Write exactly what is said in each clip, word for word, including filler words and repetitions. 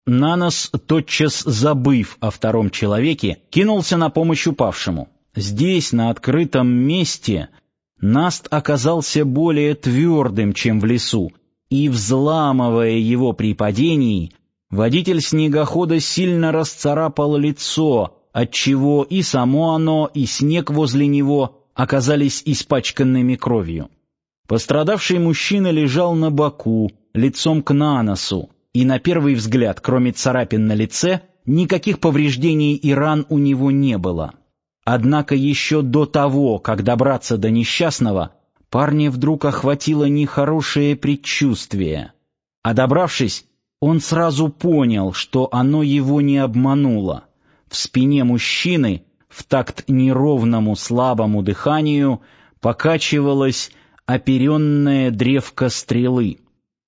Нанос, тотчас забыв о втором человеке, кинулся на помощь упавшему. Здесь, на открытом месте, наст оказался более твердым, чем в лесу, и, взламывая его при падении, водитель снегохода сильно расцарапал лицо, отчего и само оно, и снег возле него оказались испачканными кровью. Пострадавший мужчина лежал на боку, лицом к Наносу, и на первый взгляд, кроме царапин на лице, никаких повреждений и ран у него не было. Однако еще до того, как добраться до несчастного, парня вдруг охватило нехорошее предчувствие. А добравшись, он сразу понял, что оно его не обмануло. В спине мужчины, в такт неровному слабому дыханию, покачивалась оперенная древко стрелы.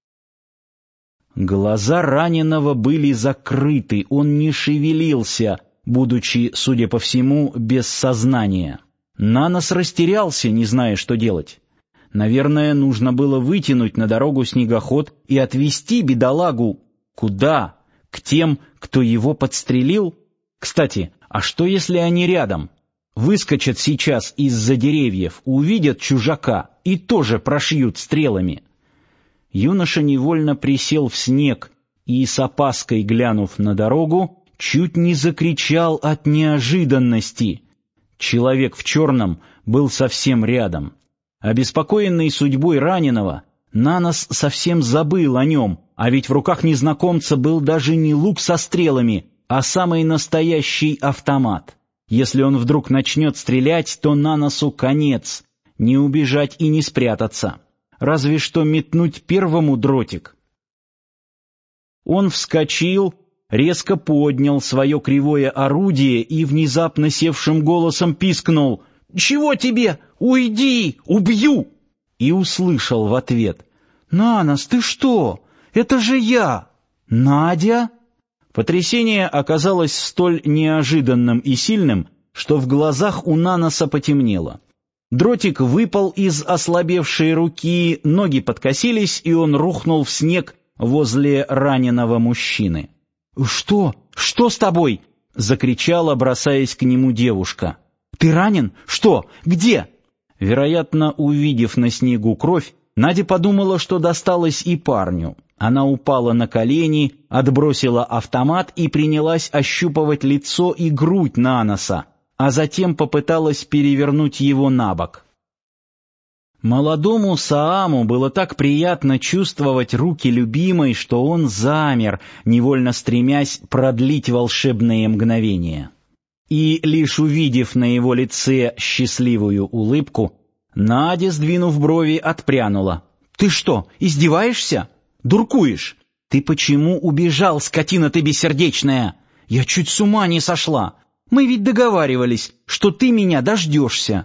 Глаза раненого были закрыты, он не шевелился, будучи, судя по всему, без сознания. Нанос растерялся, не зная, что делать. Наверное, нужно было вытянуть на дорогу снегоход и отвезти бедолагу. Куда? К тем, кто его подстрелил? Кстати, а что, если они рядом? Выскочат сейчас из-за деревьев, увидят чужака и тоже прошьют стрелами. Юноша невольно присел в снег и, с опаской глянув на дорогу, чуть не закричал от неожиданности. Человек в черном был совсем рядом. Обеспокоенный судьбой раненого, Нанос совсем забыл о нем, а ведь в руках незнакомца был даже не лук со стрелами, а самый настоящий автомат. Если он вдруг начнет стрелять, то Наносу конец, не убежать и не спрятаться. Разве что метнуть первому дротик. Он вскочил, резко поднял свое кривое орудие и внезапно севшим голосом пискнул: «Чего тебе? Уйди! Убью!» И услышал в ответ: «Нанос, ты что? Это же я! Надя!» Потрясение оказалось столь неожиданным и сильным, что в глазах у Наноса потемнело. Дротик выпал из ослабевшей руки, ноги подкосились, и он рухнул в снег возле раненого мужчины. «Что? Что с тобой?» — закричала, бросаясь к нему девушка. «Ты ранен? Что? Где?» Вероятно, увидев на снегу кровь, Надя подумала, что досталось и парню. Она упала на колени, отбросила автомат и принялась ощупывать лицо и грудь Наноса, а затем попыталась перевернуть его на бок. Молодому Сааму было так приятно чувствовать руки любимой, что он замер, невольно стремясь продлить волшебные мгновения. И лишь увидев на его лице счастливую улыбку, Надя, сдвинув брови, отпрянула. «Ты что, издеваешься? Дуркуешь? Ты почему убежал, скотина ты бессердечная? Я чуть с ума не сошла. Мы ведь договаривались, что ты меня дождешься».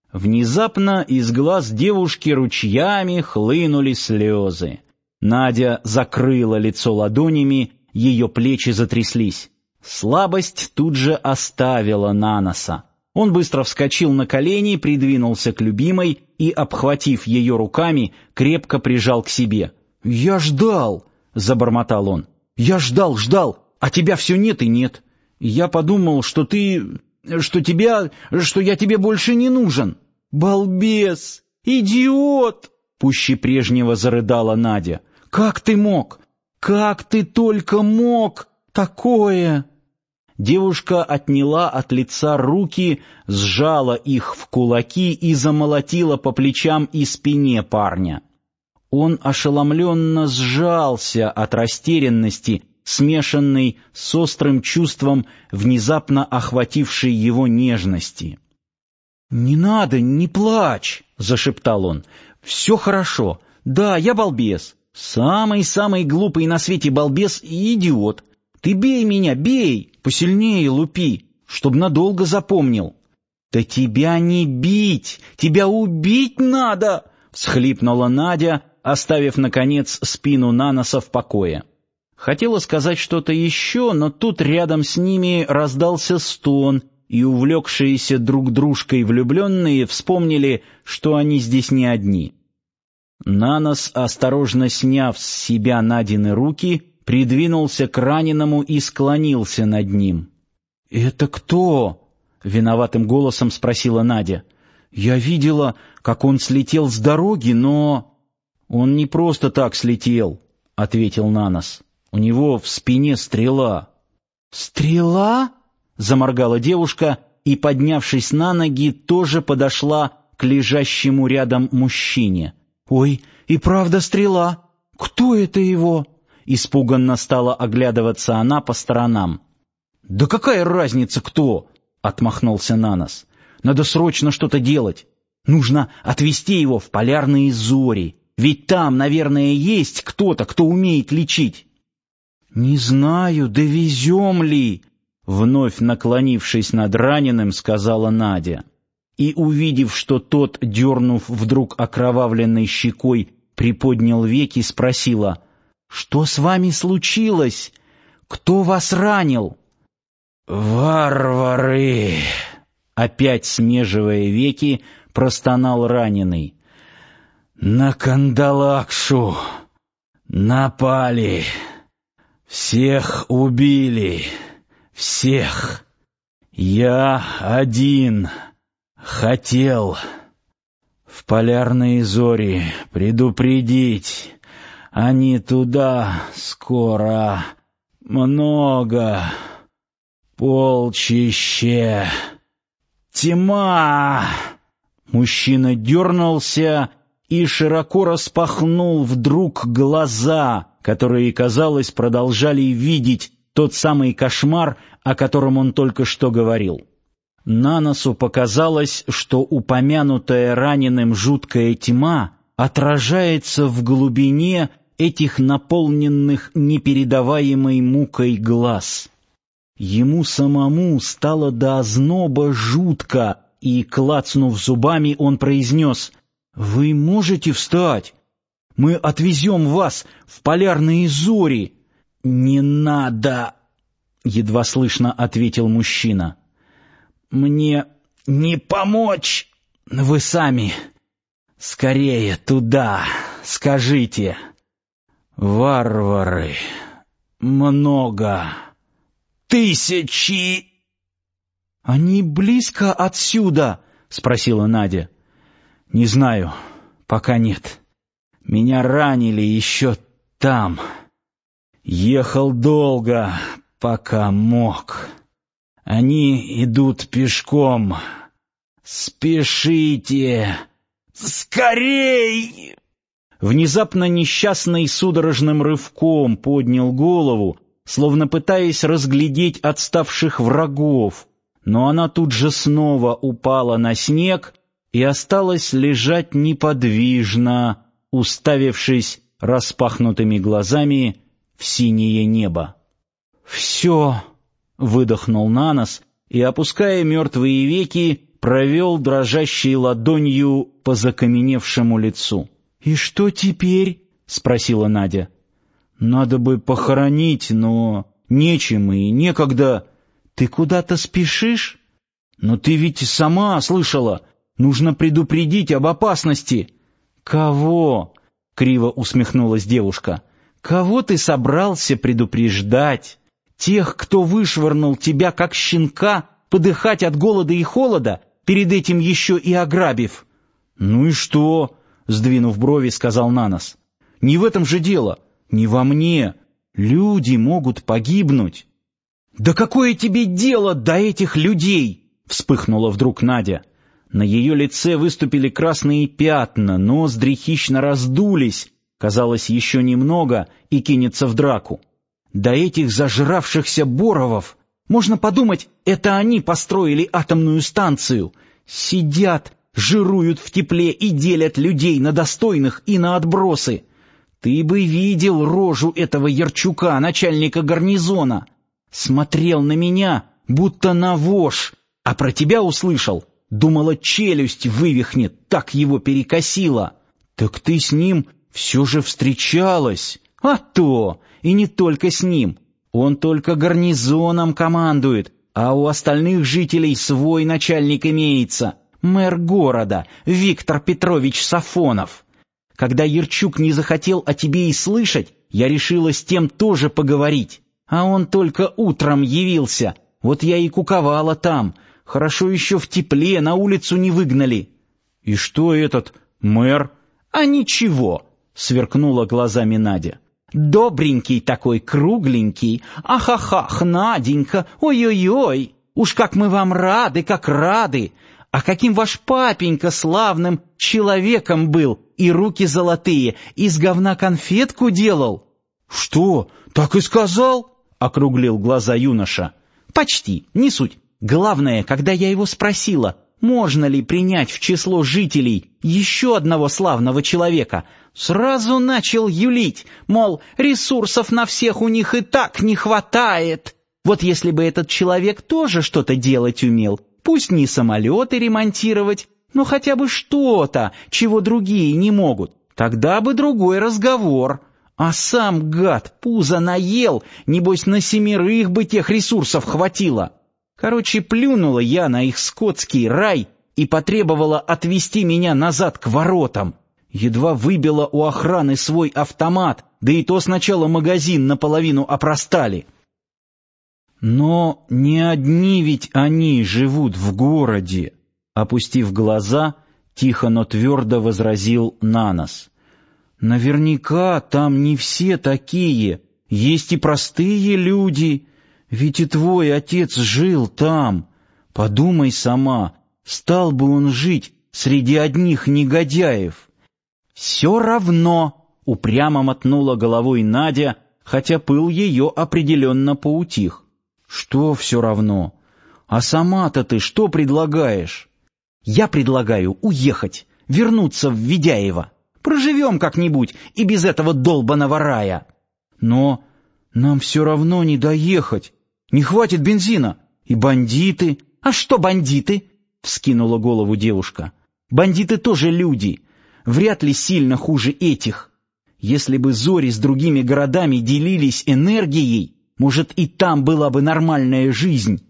Внезапно из глаз девушки ручьями хлынули слезы. Надя закрыла лицо ладонями, ее плечи затряслись. Слабость тут же оставила Наноса. Он быстро вскочил на колени, придвинулся к любимой и, обхватив ее руками, крепко прижал к себе. «Я ждал!» — забормотал он. «Я ждал, ждал, а тебя все нет и нет. Я подумал, что ты... что тебя... что я тебе больше не нужен». «Балбес! Идиот!» — пуще прежнего зарыдала Надя. «Как ты мог? Как ты только мог такое?» Девушка отняла от лица руки, сжала их в кулаки и замолотила по плечам и спине парня. Он ошеломленно сжался от растерянности, смешанной с острым чувством внезапно охватившей его нежности. «Не надо, не плачь!» — зашептал он. «Все хорошо. Да, я балбес. Самый-самый глупый на свете балбес и идиот. Ты бей меня, бей! Посильнее лупи, чтоб надолго запомнил». «Да тебя не бить! Тебя убить надо!» — всхлипнула Надя, оставив, наконец, спину Наноса в покое. Хотела сказать что-то еще, но тут рядом с ними раздался стон, и увлекшиеся друг дружкой влюбленные вспомнили, что они здесь не одни. Нанос, осторожно сняв с себя Надины руки, придвинулся к раненому и склонился над ним. «Это кто?» — виноватым голосом спросила Надя. «Я видела, как он слетел с дороги, но...» «Он не просто так слетел», — ответил Нанос. «У него в спине стрела». «Стрела?» — заморгала девушка и, поднявшись на ноги, тоже подошла к лежащему рядом мужчине. «Ой, и правда стрела! Кто это его?» Испуганно стала оглядываться она по сторонам. «Да какая разница, кто?» — отмахнулся Нанос. «Надо срочно что-то делать. Нужно отвезти его в полярные зори, ведь там, наверное, есть кто-то, кто умеет лечить». «Не знаю, довезем ли?» — вновь наклонившись над раненым, сказала Надя. И, увидев, что тот, дернув вдруг окровавленной щекой, приподнял веки, спросила: «Что с вами случилось? Кто вас ранил?» «Варвары!» — опять смеживая веки, простонал раненый. «На Кандалакшу напали, всех убили, всех. Я один хотел в полярные зори предупредить. Они туда скоро, много, полчище. Тьма!» Мужчина дернулся и широко распахнул вдруг глаза, которые, казалось, продолжали видеть тот самый кошмар, о котором он только что говорил. Наносу показалось, что упомянутая раненым жуткая тьма отражается в глубине этих наполненных непередаваемой мукой глаз. Ему самому стало до озноба жутко, и, клацнув зубами, он произнес: «Вы можете встать? Мы отвезем вас в полярные зори». «Не надо», — едва слышно ответил мужчина. «Мне не помочь. Вы сами. Скорее туда, скажите. Варвары. Много. Тысячи». «Они близко отсюда?» — спросила Надя. «Не знаю, пока нет. Меня ранили еще там. Ехал долго, пока мог. Они идут пешком. Спешите! Скорей!» Внезапно несчастный судорожным рывком поднял голову, словно пытаясь разглядеть отставших врагов, но она тут же снова упала на снег и осталась лежать неподвижно, уставившись распахнутыми глазами в синее небо. «Все!» — выдохнул Нанос и, опуская мертвые веки, провел дрожащей ладонью по закаменевшему лицу. «И что теперь?» — спросила Надя. «Надо бы похоронить, но нечем и некогда». «Ты куда-то спешишь?» «Но ты ведь сама слышала. Нужно предупредить об опасности». «Кого?» — криво усмехнулась девушка. «Кого ты собрался предупреждать? Тех, кто вышвырнул тебя, как щенка, подыхать от голода и холода, перед этим еще и ограбив?» «Ну и что?» — сдвинув брови, сказал Нанос. «Не в этом же дело. Не во мне. Люди могут погибнуть». «Да какое тебе дело до этих людей?» — вспыхнула вдруг Надя. На ее лице выступили красные пятна, ноздри хищно раздулись, казалось, еще немного и кинется в драку. «До этих зажравшихся Боровов! Можно подумать, это они построили атомную станцию. Сидят, жируют в тепле и делят людей на достойных и на отбросы. Ты бы видел рожу этого Ярчука, начальника гарнизона. Смотрел на меня, будто на вошь, а про тебя услышал. Думала, челюсть вывихнет, так его перекосило. Так ты с ним все же встречалась. А то! И не только с ним. Он только гарнизоном командует, а у остальных жителей свой начальник имеется. Мэр города, Виктор Петрович Сафонов. Когда Ярчук не захотел о тебе и слышать, Я решила с тем тоже поговорить. А он только утром явился. Вот я и куковала там. Хорошо еще в тепле, на улицу не выгнали». «И что этот мэр?» «А ничего», — сверкнула глазами Надя. «Добренький такой, кругленький. Ах-ах-ах, Наденька, ой-ой-ой, уж как мы вам рады, как рады. А каким ваш папенька славным человеком был, и руки золотые, из говна конфетку делал». «Что, так и сказал?» — округлил глаза юноша. «Почти, не суть. Главное, когда я его спросила, можно ли принять в число жителей еще одного славного человека, сразу начал юлить, мол, ресурсов на всех у них и так не хватает. Вот если бы этот человек тоже что-то делать умел, пусть не самолеты ремонтировать, но хотя бы что-то, чего другие не могут, тогда бы другой разговор. А сам гад пузо наел, небось на семерых бы тех ресурсов хватило. Короче, плюнула я на их скотский рай и потребовала отвезти меня назад к воротам. Едва выбила у охраны свой автомат, да и то сначала магазин наполовину опростали. Но не одни ведь они живут в городе, опустив глаза, тихо, но твердо возразил Нанос. Наверняка там не все такие, есть и простые люди. Ведь и твой отец жил там. Подумай сама, стал бы он жить среди одних негодяев. Все равно, упрямо мотнула головой Надя, хотя пыл ее определенно поутих. Что все равно? А сама-то ты что предлагаешь? Я предлагаю уехать, вернуться в Ведяево. Проживем как-нибудь и без этого долбаного рая. Но нам все равно не доехать. Не хватит бензина. И бандиты. А что бандиты? Вскинула голову девушка. Бандиты тоже люди. Вряд ли сильно хуже этих. Если бы Зори с другими городами делились энергией, может, и там была бы нормальная жизнь.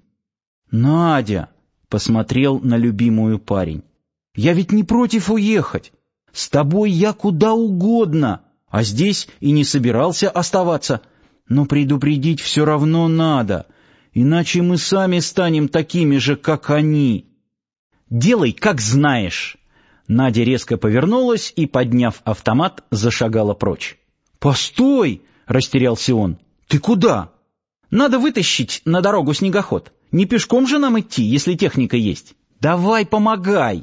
Надя, посмотрел на любимую парень. Я ведь не против уехать. С тобой я куда угодно, а здесь и не собирался оставаться. Но предупредить все равно надо, иначе мы сами станем такими же, как они. Делай, как знаешь. Надя резко повернулась и, подняв автомат, зашагала прочь. «Постой!» — растерялся он. «Ты куда?» «Надо вытащить на дорогу снегоход. Не пешком же нам идти, если техника есть. Давай, помогай!»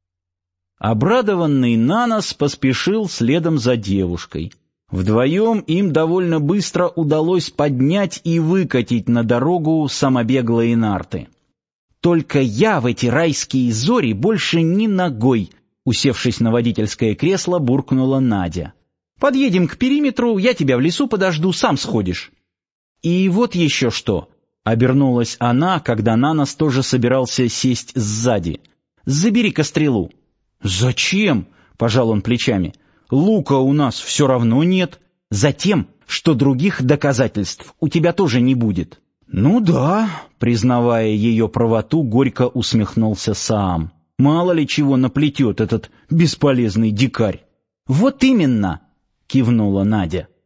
Обрадованный Нанос поспешил следом за девушкой. Вдвоем им довольно быстро удалось поднять и выкатить на дорогу самобеглые нарты. «Только я в эти райские зори больше ни ногой», — усевшись на водительское кресло, буркнула Надя. «Подъедем к периметру, я тебя в лесу подожду, сам сходишь». «И вот еще что», — обернулась она, когда Нанос тоже собирался сесть сзади. «Забери-ка стрелу». «Зачем?» — пожал он плечами. «Лука у нас все равно нет». «Затем, что других доказательств у тебя тоже не будет». «Ну да», — признавая ее правоту, горько усмехнулся Саам. «Мало ли чего наплетет этот бесполезный дикарь». «Вот именно», — кивнула Надя.